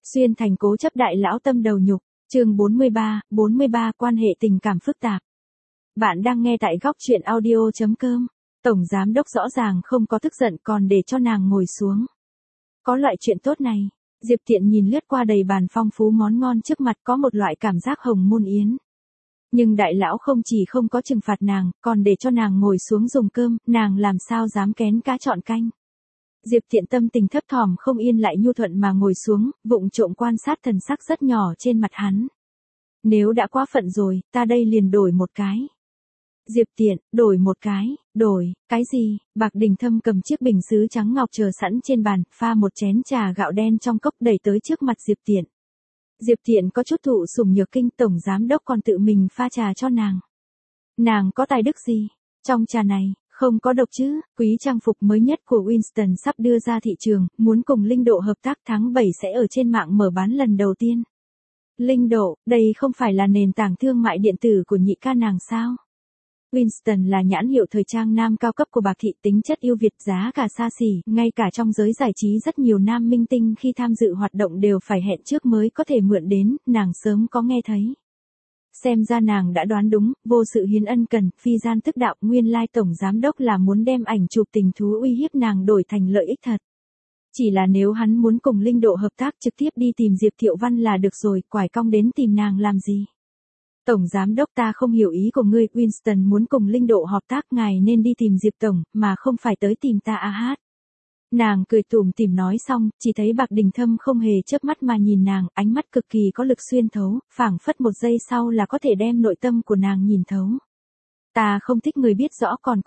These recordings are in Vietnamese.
Xuyên thành cố chấp đại lão tâm đầu nhục, chương 43 quan hệ tình cảm phức tạp. Bạn đang nghe tại góc truyện audio.com. Tổng giám đốc rõ ràng không có tức giận còn để cho nàng ngồi xuống. Có loại chuyện tốt này, Diệp Tiện nhìn lướt qua đầy bàn phong phú món ngon trước mặt có một loại cảm giác hồng môn yến. Nhưng đại lão không chỉ không có trừng phạt nàng, còn để cho nàng ngồi xuống dùng cơm, nàng làm sao dám kén cá chọn canh. Diệp Tiện tâm tình thấp thỏm không yên lại nhu thuận mà ngồi xuống, vụng trộm quan sát thần sắc rất nhỏ trên mặt hắn. Nếu đã quá phận rồi, ta đây liền đổi một cái. Diệp Tiện, đổi một cái gì? Bạc Đình Thâm cầm chiếc bình sứ trắng ngọc chờ sẵn trên bàn, pha một chén trà gạo đen trong cốc đẩy tới trước mặt Diệp Tiện. Diệp Tiện có chút thụ sủng nhược kinh, tổng giám đốc còn tự mình pha trà cho nàng. Nàng có tài đức gì? Trong trà này, không có độc chứ, quý trang phục mới nhất của Winston sắp đưa ra thị trường, muốn cùng Linh Độ hợp tác tháng 7 sẽ ở trên mạng mở bán lần đầu tiên. Linh Độ, đây không phải là nền tảng thương mại điện tử của nhị ca nàng sao? Winston là nhãn hiệu thời trang nam cao cấp của Bạc Thị, tính chất ưu việt, giá cả xa xỉ, ngay cả trong giới giải trí rất nhiều nam minh tinh khi tham dự hoạt động đều phải hẹn trước mới có thể mượn đến, nàng sớm có nghe thấy. Xem ra nàng đã đoán đúng, vô sự hiến ân cần, phi gian tức đạo, nguyên lai tổng giám đốc là muốn đem ảnh chụp tình thú uy hiếp nàng đổi thành lợi ích thật. Chỉ là nếu hắn muốn cùng Linh Độ hợp tác trực tiếp đi tìm Diệp Thiệu Văn là được rồi, quải cong đến tìm nàng làm gì? Tổng giám đốc, ta không hiểu ý của ngươi, Winston muốn cùng Linh Độ hợp tác, ngài nên đi tìm Diệp tổng, mà không phải tới tìm ta a hát. Nàng cười tủm tỉm nói xong, chỉ thấy Bạc Đình Thâm không hề chớp mắt mà nhìn nàng, ánh mắt cực kỳ có lực xuyên thấu, phảng phất một giây sau là có thể đem nội tâm của nàng nhìn thấu. Ta không thích người biết rõ còn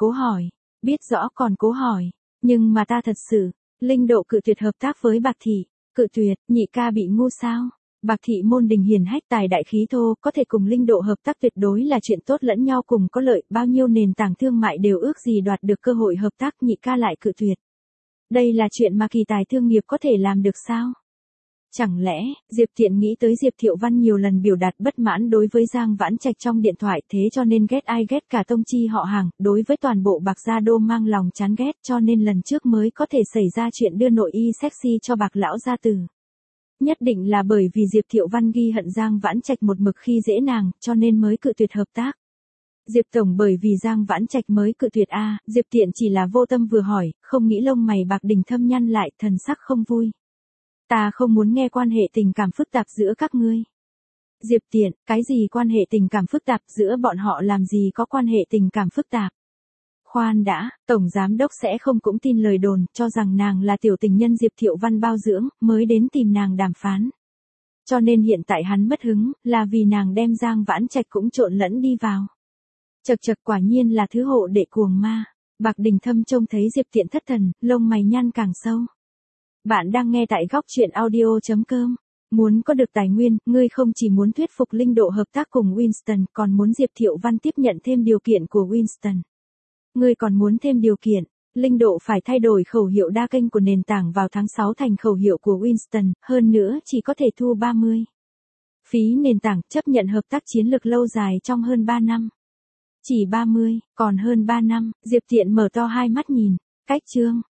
cố hỏi, nhưng mà ta thật sự, Linh Độ cự tuyệt hợp tác với Bạc Thị, cự tuyệt, nhị ca bị ngu sao? Bạc Thị môn đình hiển hách tài đại khí thô, có thể cùng Linh Độ hợp tác tuyệt đối là chuyện tốt, lẫn nhau cùng có lợi, bao nhiêu nền tảng thương mại đều ước gì đoạt được cơ hội hợp tác, nhị ca lại cự tuyệt. Đây là chuyện mà kỳ tài thương nghiệp có thể làm được sao? Chẳng lẽ, Diệp Tiện nghĩ tới Diệp Thiệu Văn nhiều lần biểu đạt bất mãn đối với Giang Vãn Trạch trong điện thoại, thế cho nên ghét ai ghét cả tông chi họ hàng, đối với toàn bộ Bạc Gia Đô mang lòng chán ghét, cho nên lần trước mới có thể xảy ra chuyện đưa nội y sexy cho Bạc lão gia tử. Nhất định là bởi vì Diệp Thiệu Văn ghi hận Giang Vãn Trạch một mực khi dễ nàng, cho nên mới cự tuyệt hợp tác. Diệp tổng, bởi vì Giang Vãn Trạch mới cự tuyệt a? Diệp Tiện chỉ là vô tâm vừa hỏi, không nghĩ lông mày Bạc Đình Thâm nhăn lại, thần sắc không vui. Ta không muốn nghe quan hệ tình cảm phức tạp giữa các ngươi. Diệp Tiện, cái gì quan hệ tình cảm phức tạp, giữa bọn họ làm gì có quan hệ tình cảm phức tạp? Khoan đã, tổng giám đốc sẽ không cũng tin lời đồn, cho rằng nàng là tiểu tình nhân Diệp Thiệu Văn bao dưỡng, mới đến tìm nàng đàm phán. Cho nên hiện tại hắn mất hứng, là vì nàng đem Giang Vãn Trạch cũng trộn lẫn đi vào. Chật chật, quả nhiên là thứ hộ đệ cuồng ma. Bạc Đình Thâm trông thấy Diệp Tiện thất thần, lông mày nhăn càng sâu. Bạn đang nghe tại góc truyện audio.com. Muốn có được tài nguyên, ngươi không chỉ muốn thuyết phục Linh Độ hợp tác cùng Winston, còn muốn Diệp Thiệu Văn tiếp nhận thêm điều kiện của Winston. Ngươi còn muốn thêm điều kiện, Linh Độ phải thay đổi khẩu hiệu đa kênh của nền tảng vào tháng 6 thành khẩu hiệu của Winston, hơn nữa chỉ có thể thu 30. Phí nền tảng, chấp nhận hợp tác chiến lược lâu dài trong hơn 3 năm. Chỉ 30, còn hơn 3 năm, Diệp Tiện mở to hai mắt nhìn, cách chương,